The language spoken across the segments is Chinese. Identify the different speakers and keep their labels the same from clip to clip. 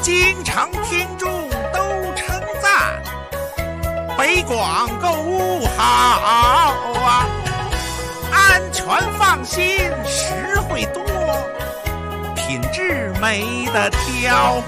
Speaker 1: 经常听众都称赞，北广购物好啊，安全放心，实惠多，品质没得挑。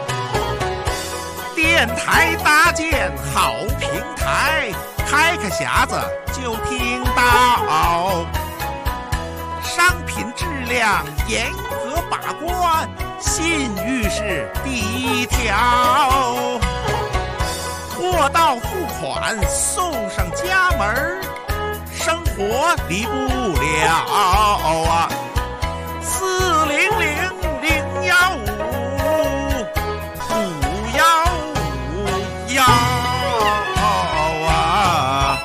Speaker 1: 电台搭建好平台，开个匣子就听到，商品质量严格把关，信誉是第一条。货到付款送上家门，生活离不了啊。400-015-515啊。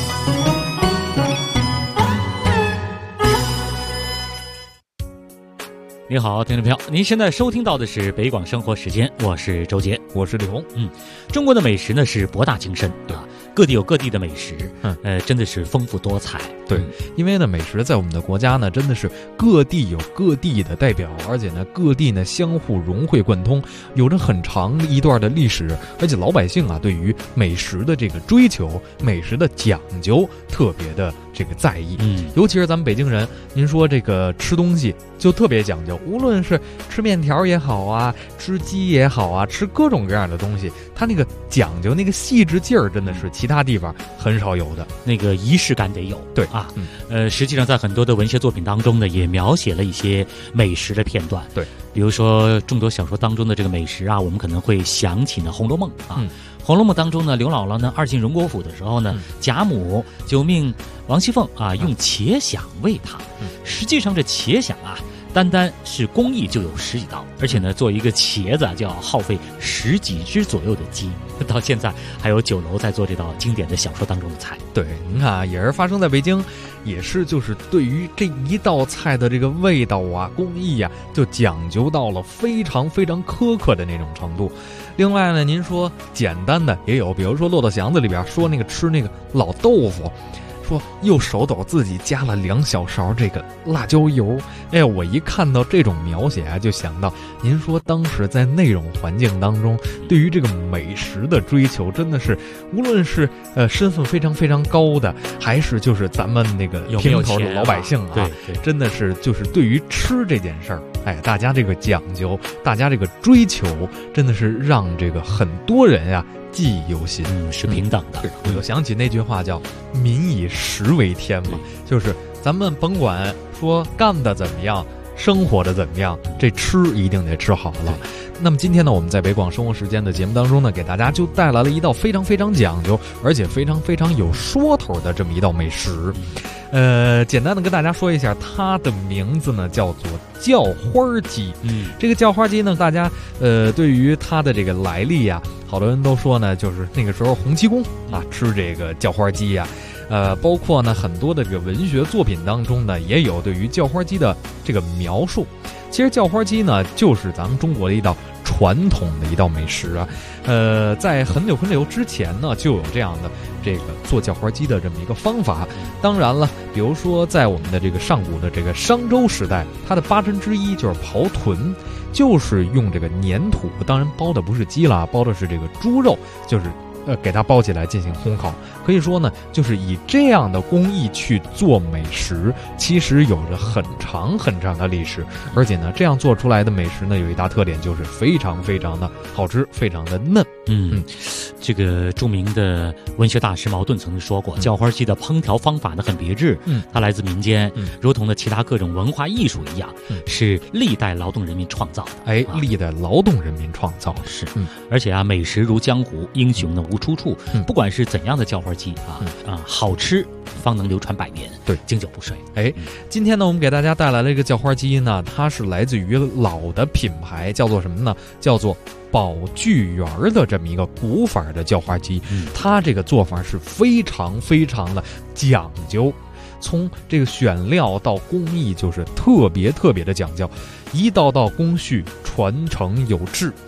Speaker 2: 你好，听众朋友，您现在收听到的是北广生活时间，我是周杰，
Speaker 3: 我是李红。
Speaker 2: 中国的美食呢是博大精深，
Speaker 3: 对
Speaker 2: 啊，各地有各地的美食，真的是丰富多彩。
Speaker 3: 对，因为呢，美食在我们的国家呢，真的是各地有各地的代表，而且呢，各地呢相互融会贯通，有着很长一段的历史，而且老百姓啊，对于美食的这个追求、美食的讲究，特别的这个在意。尤其是咱们北京人，您说这个吃东西就特别讲究，无论是吃面条也好啊，吃鸡也好啊，吃各种各样的东西，它那个讲究、那个细致劲儿，真的是其他地方很少有的，
Speaker 2: 那个仪式感得有。
Speaker 3: 对
Speaker 2: 啊，实际上在很多的文学作品当中呢，也描写了一些美食的片段。
Speaker 3: 对，
Speaker 2: 比如说众多小说当中的这个美食啊，我们可能会想起呢《红楼梦》啊。红楼梦当中呢，刘姥姥呢二进荣国府的时候呢，贾母就命王熙凤啊用茄鲞喂她。实际上这茄鲞啊，单单是工艺就有10几道，而且呢，做一个茄子就要耗费10几只左右的鸡。到现在还有酒楼在做这道经典的小说当中的菜。
Speaker 3: 对，您看啊，也是发生在北京，也是就是对于这一道菜的这个味道啊、工艺啊，就讲究到了非常非常苛刻的那种程度。另外呢，您说简单的也有，比如说《骆驼祥子》里边说那个吃那个老豆腐，说右手斗自己加了2小勺这个辣椒油。哎呀，我一看到这种描写啊，就想到您说当时在那种环境当中，对于这个美食的追求，真的是无论是身份非常非常高的，还是就是咱们那个平头的老百姓啊，
Speaker 2: 对，
Speaker 3: 真的是就是对于吃这件事儿，哎，大家这个讲究，大家这个追求，真的是让这个很多人呀记忆犹新。
Speaker 2: 是平等的。
Speaker 3: 我就想起那句话叫“民以食为天”嘛，就是咱们甭管说干的怎么样，生活的怎么样，这吃一定得吃好了。那么今天呢，我们在北广生活时间的节目当中呢，给大家就带来了一道非常非常讲究，而且非常非常有说头的这么一道美食。简单的跟大家说一下，它的名字呢叫做叫花鸡。这个叫花鸡呢，大家对于它的这个来历啊，好多人都说呢，就是那个时候洪七公啊吃这个叫花鸡啊。包括呢很多的这个文学作品当中呢，也有对于叫花鸡的这个描述。其实叫花鸡呢，就是咱们中国的一道传统的一道美食啊。在很久很久之前呢，就有这样的这个做叫花鸡的这么一个方法。当然了，比如说在我们的这个上古的这个商周时代，它的8珍之一就是刨豚，就是用这个粘土，当然包的不是鸡啦，包的是这个猪肉，就是给它包起来进行烘烤。可以说呢，就是以这样的工艺去做美食，其实有着很长很长的历史。而且呢，这样做出来的美食呢，有一大特点，就是非常非常的好吃，非常的嫩。
Speaker 2: 这个著名的文学大师茅盾曾经说过，叫花鸡的烹调方法呢很别致，它来自民间，如同的其他各种文化艺术一样，是历代劳动人民创造的。
Speaker 3: 历代劳动人民创造
Speaker 2: 是。而且啊，美食如江湖，英雄呢无出处。不管是怎样的叫花鸡好吃方能流传百年，
Speaker 3: 对，
Speaker 2: 经久不衰。
Speaker 3: 今天呢，我们给大家带来了一个叫花鸡呢，它是来自于老的品牌，叫做什么呢？叫做宝聚园的这么一个古法的叫花鸡。它这个做法是非常非常的讲究，从这个选料到工艺，就是特别特别的讲究，一道道工序传承有致。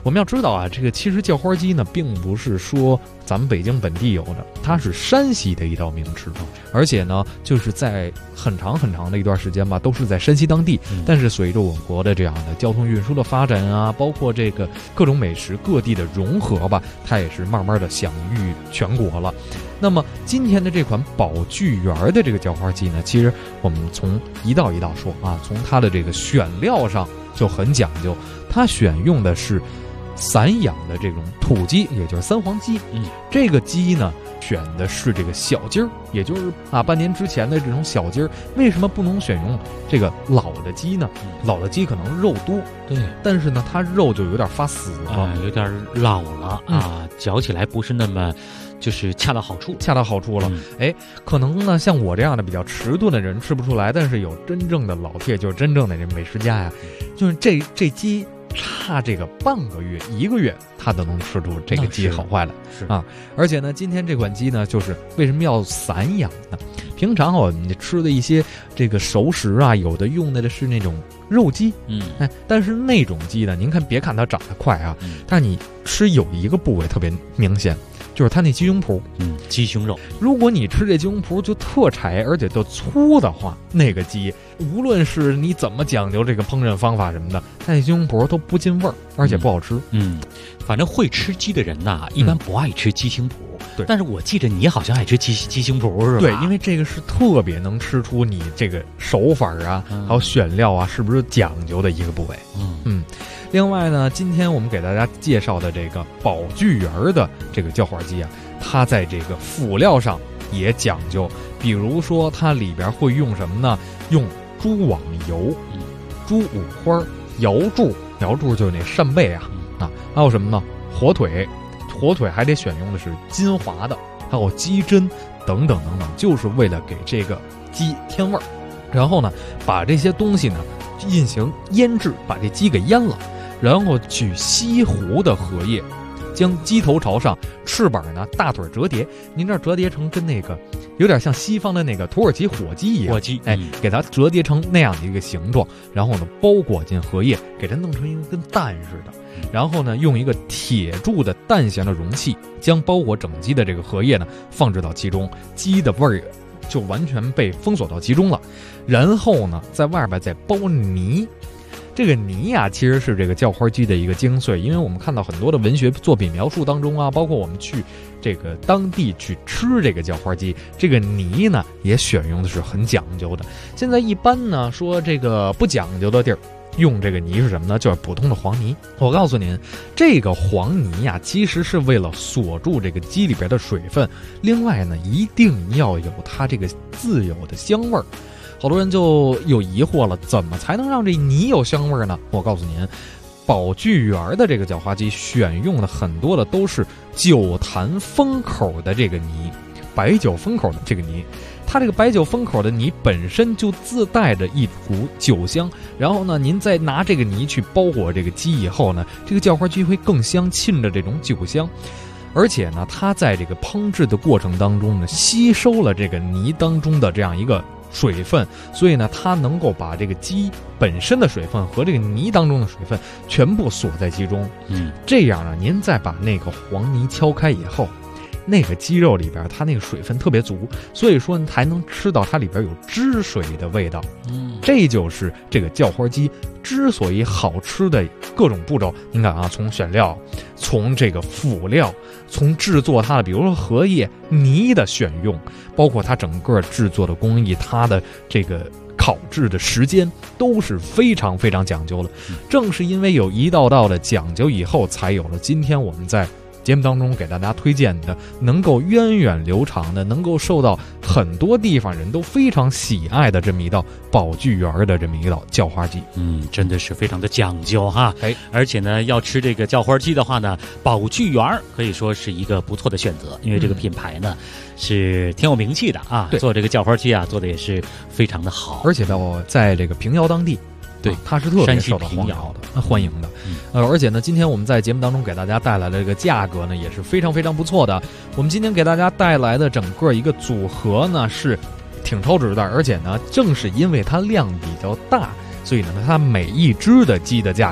Speaker 3: 我们要知道啊，这个其实叫花鸡呢，并不是说咱们北京本地有的，它是山西的一道名吃，而且呢，就是在很长很长的一段时间吧，都是在山西当地。但是随着我国的这样的交通运输的发展啊，包括这个各种美食各地的融合吧，它也是慢慢的享誉全国了。那么今天的这款宝聚园的这个叫花鸡呢，其实我们从一道一道说啊，从它的这个选料上就很讲究，它选用的是散养的这种土鸡，也就是三黄鸡。这个鸡呢，选的是这个小鸡儿，也就是半年之前的这种小鸡儿。为什么不能选用这个老的鸡呢？老的鸡可能肉多，
Speaker 2: 对，
Speaker 3: 但是呢，它肉就有点发死了，
Speaker 2: 有点老了啊，嚼起来不是那么。就是恰到好处了。可能呢，像我这样的比较迟钝的人吃不出来，但是有真正的老铁，就是真正的这美食家呀，就是这鸡差这个半个月、1个月，他都能吃出这个鸡好坏来啊！而且呢，今天这款鸡呢，就是为什么要散养呢？平常我们吃的一些这个熟食啊，有的用的是那种肉鸡，但是那种鸡呢，您别看它长得快啊，但你吃有一个部位特别明显。就是它那鸡胸脯，鸡胸肉。如
Speaker 3: 果你吃这鸡胸脯就特柴，而且就粗的话，那个鸡无论是你怎么讲究这个烹饪方法什么的，那鸡胸脯都不进味儿，而且不好吃。
Speaker 2: 反正会吃鸡的人呐，一般不爱吃鸡胸脯。对，但是我记得你好像爱吃鸡胸脯是吧？
Speaker 3: 对，因为这个是特别能吃出你这个手法啊，还有选料啊，是不是讲究的一个部位。另外呢，今天我们给大家介绍的这个宝聚园的这个叫花鸡啊，它在这个辅料上也讲究，比如说它里边会用什么呢？用猪网油、猪五花、瑶柱就是那扇贝啊，还有什么呢？火腿还得选用的是金华的，还有鸡胗等等，就是为了给这个鸡添味儿。然后呢，把这些东西呢进行腌制，把这鸡给腌了。然后取西湖的荷叶，将鸡头朝上，翅膀呢大腿折叠，您这折叠成跟那个有点像西方的那个土耳其火鸡一样，给它折叠成那样的一个形状，然后呢包裹进荷叶，给它弄成一个跟蛋似的，然后呢用一个铁铸的蛋形的容器，将包裹整鸡的这个荷叶呢放置到其中，鸡的味儿就完全被封锁到其中了。然后呢在外边再包泥。这个泥啊，其实是这个叫花鸡的一个精髓，因为我们看到很多的文学作品描述当中啊，包括我们去这个当地去吃这个叫花鸡，这个泥呢也选用的是很讲究的。现在一般呢说这个不讲究的地儿，用这个泥是什么呢？就是普通的黄泥。我告诉您，这个黄泥呀，其实是为了锁住这个鸡里边的水分，另外呢，一定要有它这个自有的香味儿。好多人就有疑惑了，怎么才能让这泥有香味呢？我告诉您，宝聚园的这个叫花鸡选用的很多的都是酒坛封口的这个泥，白酒封口的这个泥。它这个白酒封口的泥本身就自带着一股酒香，然后呢，您再拿这个泥去包裹这个鸡以后呢，这个叫花鸡会更香，沁着这种酒香。而且呢，它在这个烹制的过程当中呢，吸收了这个泥当中的这样一个水分，所以呢，它能够把这个鸡本身的水分和这个泥当中的水分全部锁在其中。这样呢，您再把那个黄泥敲开以后，那个鸡肉里边它那个水分特别足，所以说才能吃到它里边有汁水的味道。这就是这个叫花鸡之所以好吃的各种步骤。您看啊，从选料，从这个辅料，从制作它的比如说荷叶泥的选用，包括它整个制作的工艺，它的这个烤制的时间都是非常非常讲究的。正是因为有一道道的讲究以后，才有了今天我们在节目当中给大家推荐的能够源远流长的，能够受到很多地方人都非常喜爱的这么一道宝聚园的这么一道叫花鸡。
Speaker 2: 真的是非常的讲究哈。而且呢，要吃这个叫花鸡的话呢，宝聚园可以说是一个不错的选择，因为这个品牌呢是挺有名气的啊，做这个叫花鸡啊做的也是非常的好，
Speaker 3: 而且在这个平遥当地，对，它是特别受到欢迎的。而且呢，今天我们在节目当中给大家带来的这个价格呢，也是非常非常不错的。我们今天给大家带来的整个一个组合呢，是挺超值的，而且呢，正是因为它量比较大，所以呢，它每一只的鸡的价格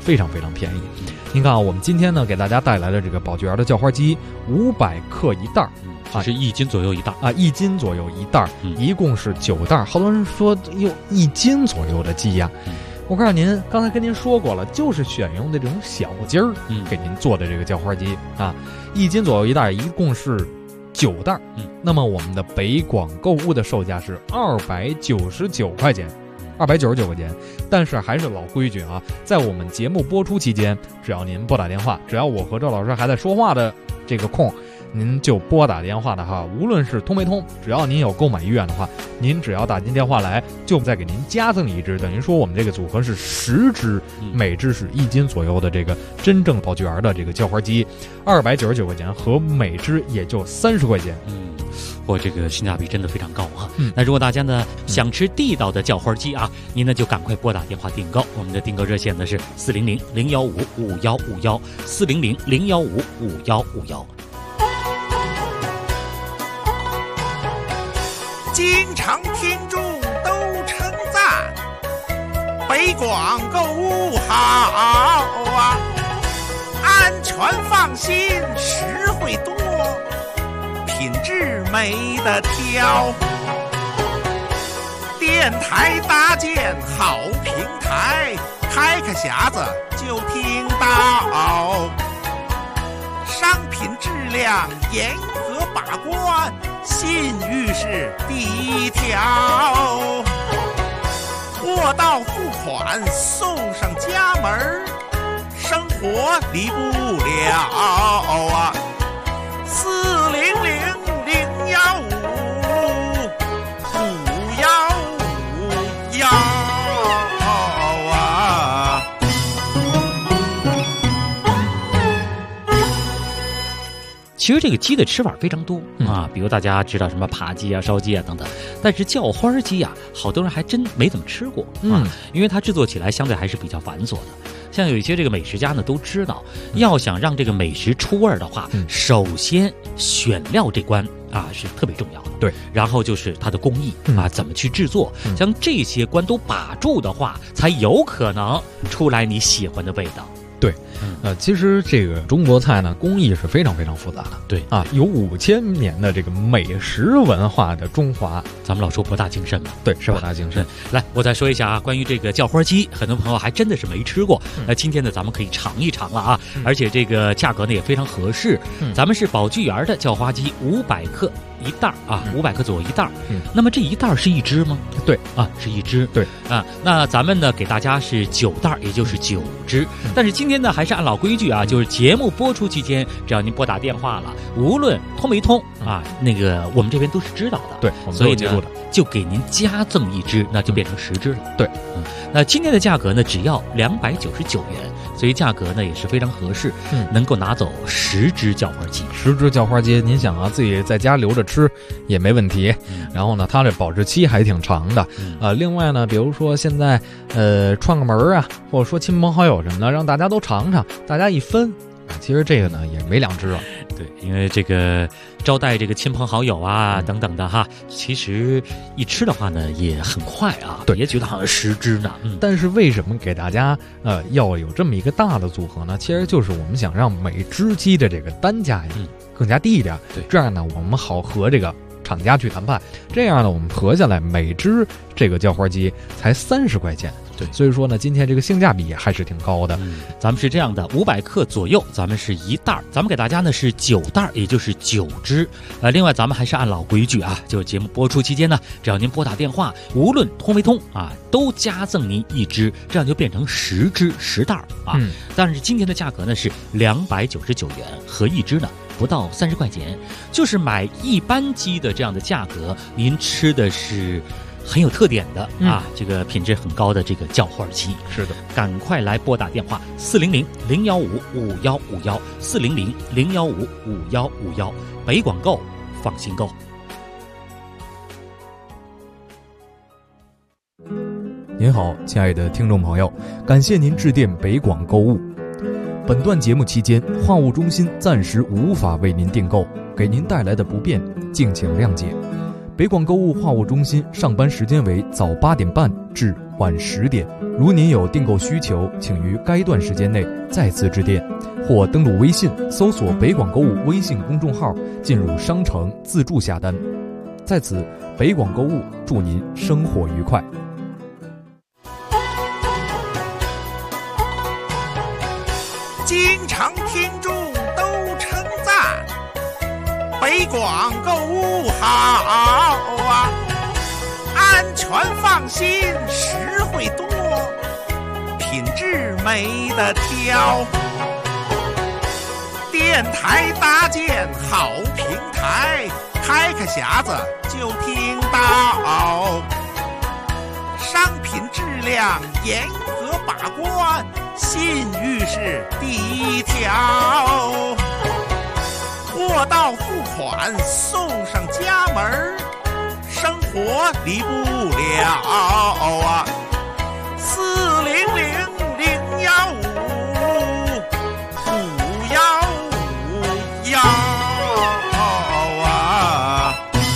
Speaker 3: 非常非常便宜。您看啊，我们今天呢给大家带来的这个宝聚园的叫花鸡，500克一袋儿。
Speaker 2: 是1斤左右一袋
Speaker 3: 啊，1斤左右一袋，一共是9袋。好多人说有1斤左右的鸡呀，我告诉您，刚才跟您说过了，就是选用的这种小鸡儿，给您做的这个叫花鸡啊，1斤左右一袋，一共是9袋。那么我们的北广购物的售价是299块钱。299块钱，但是还是老规矩啊，在我们节目播出期间，只要您拨打电话，只要我和赵老师还在说话的这个空，您就拨打电话的哈，无论是通没通，只要您有购买意愿的话，您只要打进电话来，就再给您加赠一只，等于说我们这个组合是10只，每只是1斤左右的这个真正宝聚园的这个叫花鸡，299块钱和每只也就30块钱。
Speaker 2: 这个性价比真的非常高哈。那如果大家呢想吃地道的叫花鸡啊，您呢就赶快拨打电话订购，我们的订购热线呢是400-015-5151 400-015-5151。
Speaker 1: 经常听众都称赞北广购物好啊，安全放心，实惠多，品质没得挑。电台搭建好平台，开个匣子就听到，商品质量严格把关，信誉是第一条。货到付款送上家门，生活离不了啊。400-015-5151啊。
Speaker 2: 其实这个鸡的吃法非常多啊，比如大家知道什么扒鸡啊、烧鸡啊等等，但是叫花鸡啊，好多人还真没怎么吃过啊，因为它制作起来相对还是比较繁琐的。像有一些这个美食家呢都知道，要想让这个美食出味儿的话，首先选料这关啊是特别重要的。
Speaker 3: 对，
Speaker 2: 然后就是它的工艺啊，怎么去制作，像这些关都把住的话，才有可能出来你喜欢的味道。
Speaker 3: 对，其实这个中国菜呢，工艺是非常非常复杂的。
Speaker 2: 对
Speaker 3: 啊，有5000年的这个美食文化的中华，
Speaker 2: 咱们老说博大精深嘛，
Speaker 3: 对，是博大精深。
Speaker 2: 来，我再说一下啊，关于这个叫花鸡，很多朋友还真的是没吃过。那今天呢，咱们可以尝一尝了啊，而且这个价格呢也非常合适。咱们是宝聚园的叫花鸡500克一袋啊，500克左右一袋。那么这一袋是一只吗？
Speaker 3: 对
Speaker 2: 啊，是一只。
Speaker 3: 对
Speaker 2: 啊，那咱们呢给大家是9袋，也就是9只。但是今天呢还是按老规矩啊，就是节目播出期间，只要您拨打电话了，无论通没通啊，那个我们这边都是知道的。
Speaker 3: 对，我们都有记录的，
Speaker 2: 就给您加赠一只，那就变成10只了。
Speaker 3: 对，
Speaker 2: 那今天的价格呢只要299元，所以价格呢也是非常合适，能够拿走10只叫花鸡。
Speaker 3: 10只叫花鸡，您想啊，自己在家留着吃也没问题。然后呢，它这保质期还挺长的。另外呢，比如说现在串个门啊，或者说亲朋好友什么的，让大家都尝尝，大家一分。其实这个呢也没2只了。
Speaker 2: 对，因为这个招待这个亲朋好友啊等等的哈，其实一吃的话呢也很快啊，
Speaker 3: 对，
Speaker 2: 别觉得好像10只呢。
Speaker 3: 但是为什么给大家要有这么一个大的组合呢？其实就是我们想让每只鸡的这个单价更加低一点，
Speaker 2: 对，
Speaker 3: 这样呢我们好和这个厂家去谈判，这样呢我们合下来每只这个叫花鸡才30块钱。
Speaker 2: 对，
Speaker 3: 所以说呢，今天这个性价比还是挺高的。
Speaker 2: 咱们是这样的，500克左右，咱们是一袋，咱们给大家呢是9袋，也就是9只。另外咱们还是按老规矩啊，就是节目播出期间呢，只要您拨打电话，无论通没通啊，都加赠您一只，这样就变成10只10袋啊。但是今天的价格呢是299元，合一只呢不到30块钱，就是买一般鸡的这样的价格，您吃的是很有特点的啊，这个品质很高的这个叫花鸡。
Speaker 3: 是的，
Speaker 2: 赶快来拨打电话400-015-5151 400-015-5151，北广购，放心购。
Speaker 4: 您好，亲爱的听众朋友，感谢您致电北广购物。本段节目期间，话务中心暂时无法为您订购，给您带来的不便，敬请谅解。 北广购物话务中心上班时间为早8点半至晚10点。如您有订购需求，请于该段时间内再次致电，或登录微信搜索北广购物微信公众号，进入商城自助下单。在此，北广购物祝您生活愉快。
Speaker 1: 经常听众都称赞北广购物好啊，安全放心，实惠多，品质没得挑。电台搭建好平台，开个匣子就听到，商品质量严格把关，信誉是第一条。货到付款送上家门，生活离不了啊！400-015-515啊！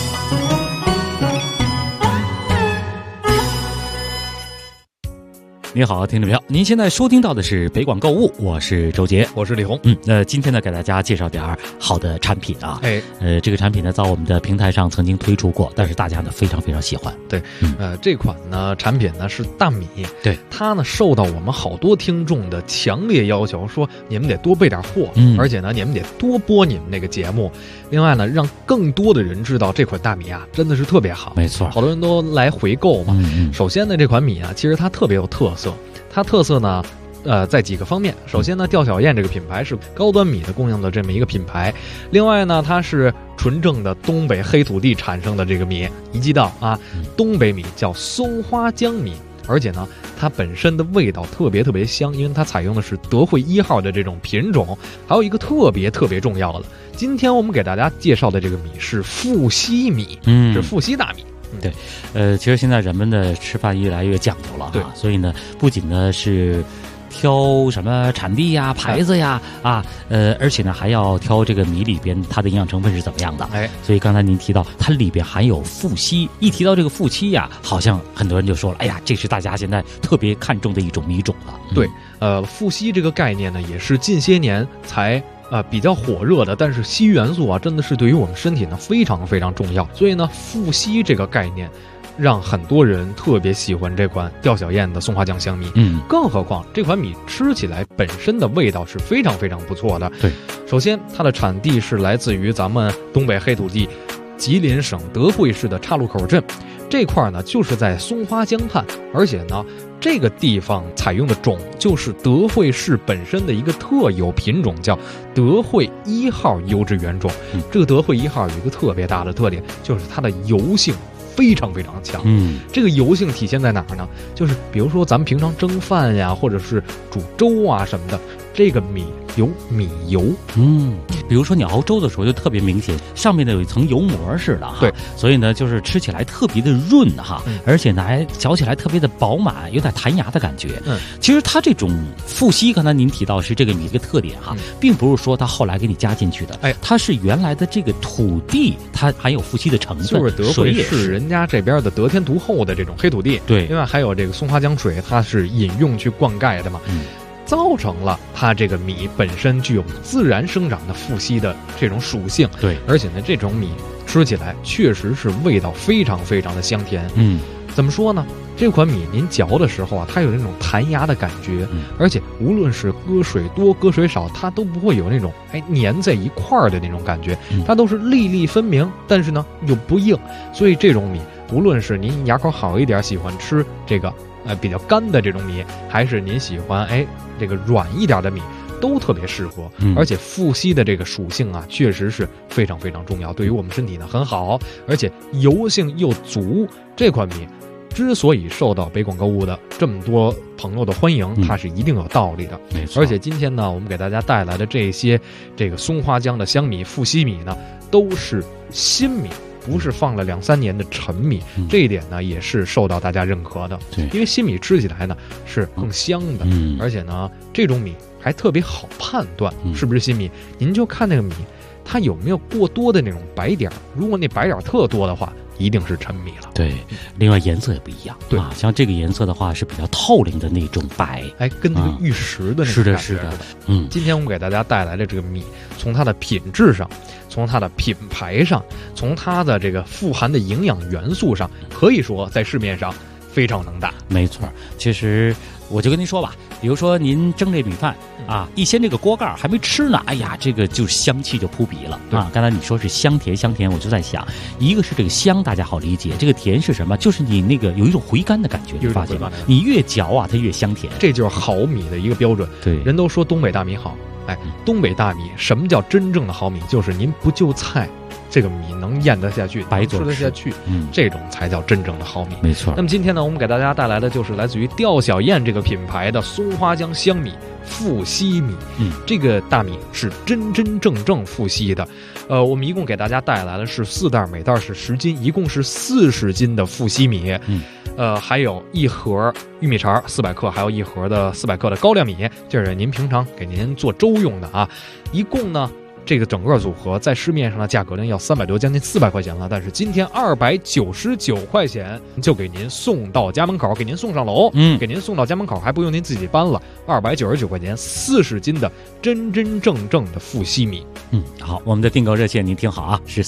Speaker 2: 你好，听众朋友，您现在收听到的是北广购物，我是周杰，
Speaker 3: 我是李红。
Speaker 2: 今天呢，给大家介绍点好的产品啊。这个产品呢，在我们的平台上曾经推出过，但是大家呢非常非常喜欢。
Speaker 3: 对，这款呢产品呢是大米，
Speaker 2: 对，
Speaker 3: 它呢受到我们好多听众的强烈要求，说你们得多备点货，而且呢你们得多播你们那个节目。另外呢，让更多的人知道这款大米啊真的是特别好。
Speaker 2: 没错，
Speaker 3: 好多人都来回购嘛。首先呢，这款米啊，其实它特别有特色。它特色呢，在几个方面。首先呢，吊小燕这个品牌是高端米的供应的这么一个品牌。另外呢，它是纯正的东北黑土地产生的这个米。一记到啊，东北米叫松花江米，而且呢，它本身的味道特别特别香，因为它采用的是德惠1号的这种品种。还有一个特别特别重要的，今天我们给大家介绍的这个米是富硒米，是富硒大米。
Speaker 2: 对，其实现在人们的吃饭越来越讲究了，
Speaker 3: 对，
Speaker 2: 所以呢，不仅呢是挑什么产地呀、牌子呀而且呢还要挑这个米里边它的营养成分是怎么样的。所以刚才您提到它里边含有富硒，一提到这个富硒呀，好像很多人就说了，哎呀，这是大家现在特别看重的一种米种了。
Speaker 3: 对，富硒这个概念呢，也是近些年才比较火热的，但是硒元素啊，真的是对于我们身体呢非常非常重要。所以呢，富硒这个概念，让很多人特别喜欢这款吊小燕的松花江香米。更何况这款米吃起来本身的味道是非常非常不错的。
Speaker 2: 对，
Speaker 3: 首先它的产地是来自于咱们东北黑土地吉林省德惠市的岔路口镇，这块呢就是在松花江畔，而且呢，这个地方采用的种就是德惠市本身的一个特有品种，叫德惠1号优质原种。这个德惠1号有一个特别大的特点，就是它的油性非常非常强。这个油性体现在哪儿呢？就是比如说咱们平常蒸饭呀，或者是煮粥啊什么的，这个米有米油。
Speaker 2: 比如说你熬粥的时候就特别明显，上面呢有一层油膜似的哈。
Speaker 3: 对，
Speaker 2: 所以呢就是吃起来特别的润哈，而且呢还嚼起来特别的饱满，有点弹牙的感觉。其实它这种富硒，刚才您提到是这个米一个特点哈，并不是说它后来给你加进去的，它是原来的这个土地它含有富硒的成分，
Speaker 3: 就是德惠市人家这边的得天独厚的这种黑土地。
Speaker 2: 对，
Speaker 3: 另外还有这个松花江水，它是饮用去灌溉的嘛。造成了它这个米本身具有自然生长的富硒的这种属性。
Speaker 2: 对，
Speaker 3: 而且呢，这种米吃起来确实是味道非常非常的香甜。怎么说呢？这款米您嚼的时候啊，它有那种弹牙的感觉，而且无论是搁水多搁水少，它都不会有那种粘在一块儿的那种感觉，它都是粒粒分明，但是呢又不硬。所以这种米，无论是您牙口好一点，喜欢吃这个比较干的这种米，还是您喜欢这个软一点的米，都特别适合。而且富硒的这个属性啊，确实是非常非常重要，对于我们身体呢很好，而且油性又足。这款米之所以受到北广购物的这么多朋友的欢迎，它是一定有道理的。
Speaker 2: 没错。
Speaker 3: 而且今天呢，我们给大家带来的这些这个松花江的香米、富硒米呢，都是新米，不是放了2、3年的陈米。这一点呢，也是受到大家认可的。
Speaker 2: 对，
Speaker 3: 因为新米吃起来呢是更香的，而且呢，这种米还特别好判断是不是新米。您就看那个米，它有没有过多的那种白点儿。如果那白点儿特多的话， 一定是陈米了。
Speaker 2: 对，另外颜色也不一样，
Speaker 3: 对
Speaker 2: 啊，像这个颜色的话是比较透亮的那种白，
Speaker 3: 哎，跟那个玉石的那
Speaker 2: 是的，
Speaker 3: 种感觉
Speaker 2: 是的，
Speaker 3: 今天我们给大家带来的这个米，从它的品质上，从它的品牌上，从它的这个富含的营养元素上，可以说在市面上非常能打。
Speaker 2: 没错，其实我就跟您说吧，比如说您蒸这米饭啊，一掀这个锅盖还没吃呢，哎呀，这个就香气就扑鼻了啊。刚才你说是香甜，我就在想，一个是这个香大家好理解，这个甜是什么？就是你那个有一种回甘的感觉，你发现吗？你越嚼啊，它越香甜，
Speaker 3: 这就是好米的一个标准。
Speaker 2: 对，
Speaker 3: 人都说东北大米好，哎，东北大米什么叫真正的好米？就是您不就菜，这个米能咽得下去，
Speaker 2: 白
Speaker 3: 吃得下去，这种才叫真正的好米。
Speaker 2: 没错。
Speaker 3: 那么今天呢，我们给大家带来的就是来自于吊小燕这个品牌的松花江香米富硒米。这个大米是真正富硒的。我们一共给大家带来的是4袋，每袋是10斤，一共是40斤的富硒米。还有一盒玉米肠400克，还有一盒的400克的高粱米，这是您平常给您做粥用的啊。一共呢，这个整个组合在市面上的价格呢要300多，将近400块钱了。但是今天299块钱就给您送到家门口，给您送上楼，给您送到家门口，还不用您自己搬了。299块钱，40斤的真正的富硒米。
Speaker 2: 好，我们的订购热线您听好啊，是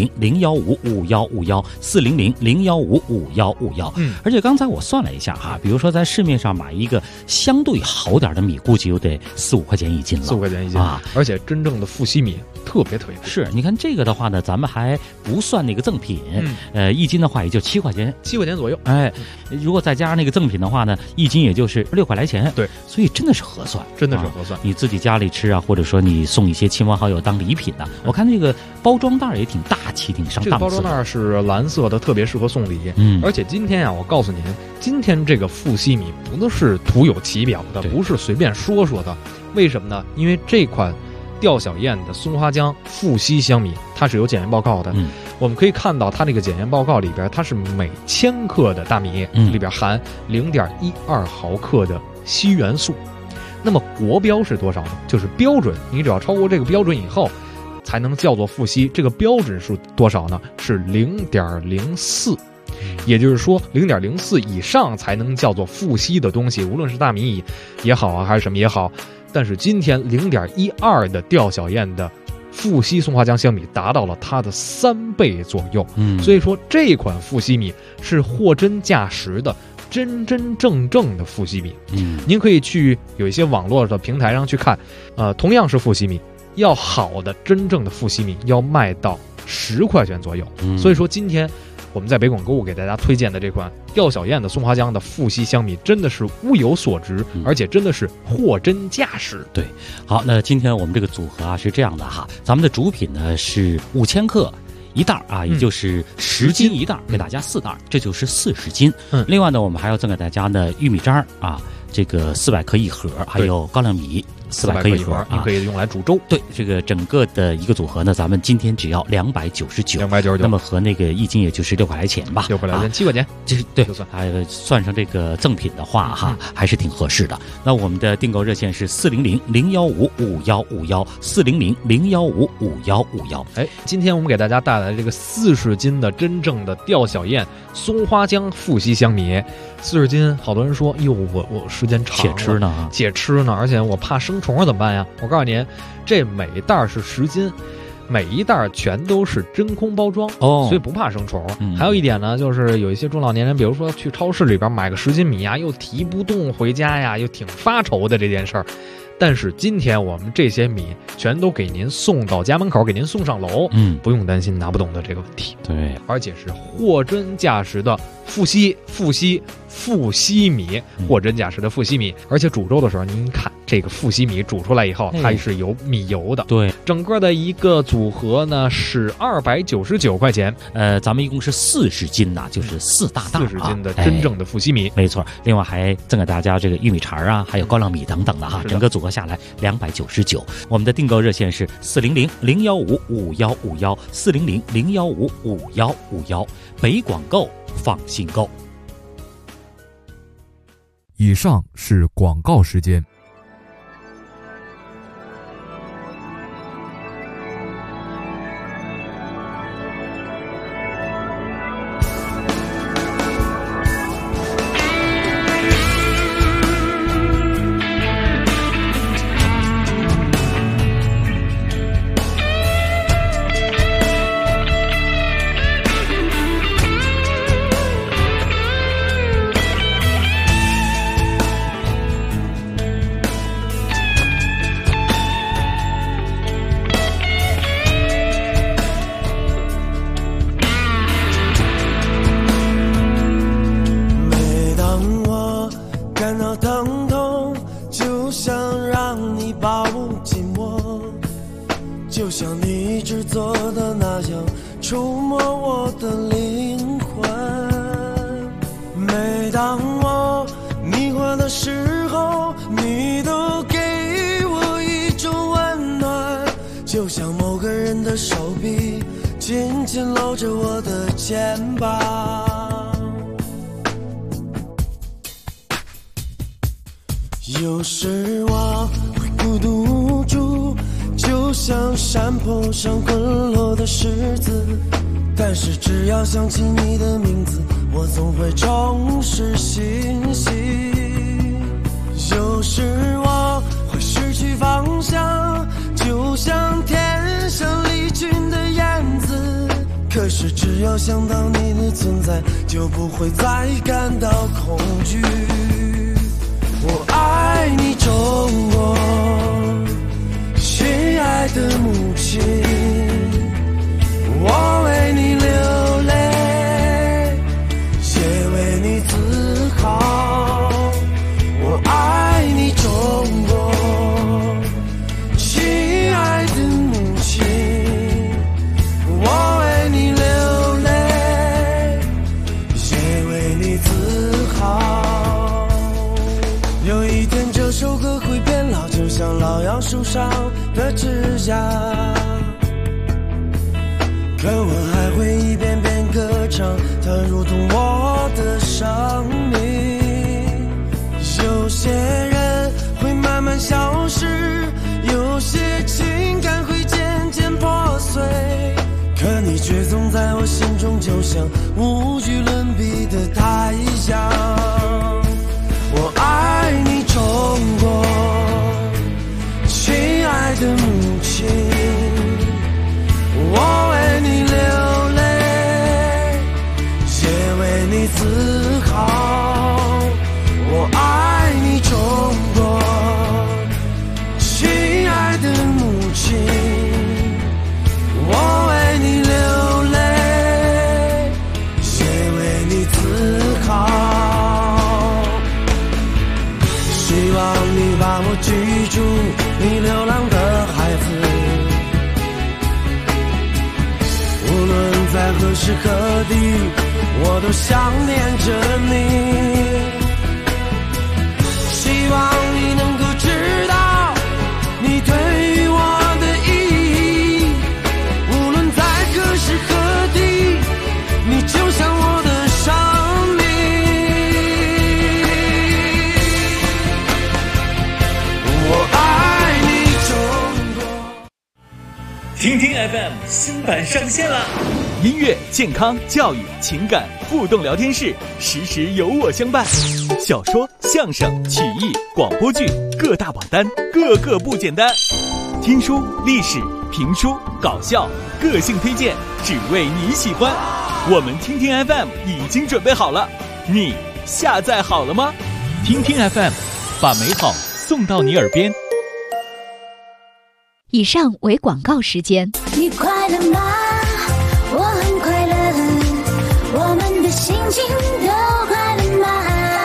Speaker 2: 400-015-5151，400-015-5151。而且刚才我算了一下哈，比如说在市面上买一个相对好点的米，估计又得4-5块钱一斤了
Speaker 3: ，4-5块钱一斤啊！而且真正的富硒米特别
Speaker 2: 是，你看这个的话呢，咱们还不算那个赠品，一斤的话也就7块钱
Speaker 3: ，7块钱左右。
Speaker 2: 哎，如果再加上那个赠品的话呢，一斤也就是6块来钱。
Speaker 3: 对，
Speaker 2: 所以真的是合算，
Speaker 3: 真的是合算。
Speaker 2: 你自己家里吃啊，或者说你送一些亲朋好友当礼品的，我看这个包装袋也挺大气，挺上档次的。
Speaker 3: 这个包装袋是蓝色的，特别适合送礼。而且今天啊，我告诉您，今天这个富硒米不是徒有其表的，不是随便说的。为什么呢？因为这款吊小燕的松花江富硒香米，它是有检验报告的。我们可以看到它这个检验报告里边，它是每1000克的大米里边含0.12毫克的硒元素。那么国标是多少呢？就是标准，你只要超过这个标准以后，才能叫做富硒。这个标准是多少呢？是0.04。也就是说，0.04以上才能叫做富硒的东西，无论是大米也好啊，还是什么也好。但是今天0.12的吊小燕的富硒松花江香米达到了它的3倍左右。所以说这款富硒米是货真价实的。真正的富硒米，您可以去有一些网络的平台上去看，同样是富硒米，要好的真正的富硒米要卖到10块钱左右。所以说今天我们在北广购物给大家推荐的这款吊小燕的松花江的富硒香米，真的是物有所值，而且真的是货真价实。
Speaker 2: 对，好，那今天我们这个组合啊是这样的哈，咱们的主品呢是5000克。一袋啊，也就是10斤一袋，给大家4袋，这就是40斤。另外呢，我们还要赠给大家呢玉米渣啊，这个400克一盒，还有高粱米400克一盒，
Speaker 3: 你可以用来煮粥。
Speaker 2: 对，这个整个的一个组合呢，咱们今天只要299，那么和那个一斤也就是6块来钱吧
Speaker 3: ，6块来钱，7块钱，
Speaker 2: 这是对，还算上这个赠品的话哈，还是挺合适的。那我们的订购热线是400-015-5151，400-015-5151。
Speaker 3: 哎，今天我们给大家带来这个40斤的真正的吊小燕松花江富硒香米，40斤，好多人说，哟，我时间长了，且吃呢，而且我怕生虫怎么办呀？我告诉您，这每袋是10斤，每一袋全都是真空包装所以不怕生虫。还有一点呢，就是有一些中老年人，比如说去超市里边买个10斤米呀，又提不动回家呀，又挺发愁的这件事儿。但是今天我们这些米全都给您送到家门口，给您送上楼，不用担心拿不动的这个问题。
Speaker 2: 对，
Speaker 3: 而且是货真价实的富硒米，货真价实的富硒米。而且煮粥的时候，您看这个富硒米煮出来以后，它是有米油的。
Speaker 2: 对，
Speaker 3: 整个的一个组合呢是299块钱。
Speaker 2: 咱们一共是40斤呐，就是4大袋
Speaker 3: ，40斤的真正的富硒米，
Speaker 2: 没错。另外还赠给大家这个玉米肠啊，还有高粱米等等的哈，整个组合下来299。我们的订购热线是400-015-5151，400-015-5151，北广购放心购。
Speaker 4: 以上是广告时间。
Speaker 5: 疼痛，就想让你抱紧我，就像你一直做的那样，触摸我的灵魂。每当我迷惑的时候，你都给我一种温暖，就像某个人的手臂紧紧搂着我的肩膀。有时我会孤独无助，就像山坡上滚落的石子，但是只要想起你的名字，我总会重拾信心。有时我会失去方向，就像天上离群的燕子，可是只要想到你的存在，就不会再感到恐惧。我爱你中国，亲爱的母亲，我为你流泪，也为你自豪。我爱你中国，亲爱的母亲，我为你流泪，也为你自豪。有一天这首歌会变老，就像老杨树上的枝桠，可我还会一遍遍歌唱，它如同我的生命。有些人会慢慢消失，有些情感会渐渐破碎，可你却总在我心中，就像无与伦比的太阳。我爱你中国，亲爱的母亲，我为你流泪，也为你自豪。我爱你中国，亲爱的母亲，我为你流泪，也为你自豪。希望你把我记住，你流浪的孩子，无论在何时何地，我都想念着你。希望你能够知道你对于我的意义，无论在何时何地，你就像我的生命。我爱你中国。
Speaker 6: 听听 FM 新版上线了，
Speaker 7: 音乐、健康、教育、情感互动聊天室，时时有我相伴。小说、相声、曲艺、广播剧各大榜单，个个不简单。听书、历史、评书、搞笑，个性推荐，只为你喜欢。我们听听 FM 已经准备好了，你下载好了吗？听听 FM， 把美好送到你耳边。
Speaker 8: 以上为广告时间。
Speaker 9: 你快乐吗？我很快乐，我们的心情都快乐吗？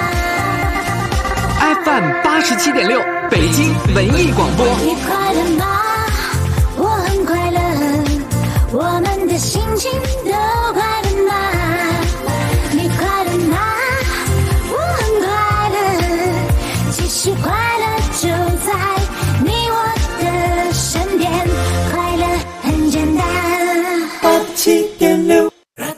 Speaker 10: FM 87.6北京文艺广播。
Speaker 9: 你快乐吗？我很快乐，我们的心情都快乐吗？你快乐吗？我很快乐，其实快乐就在你我的身边，快乐很简单。87.6。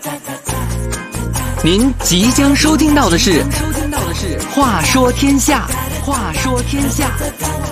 Speaker 10: 您即将收听到的是《话说天下》，话说天下。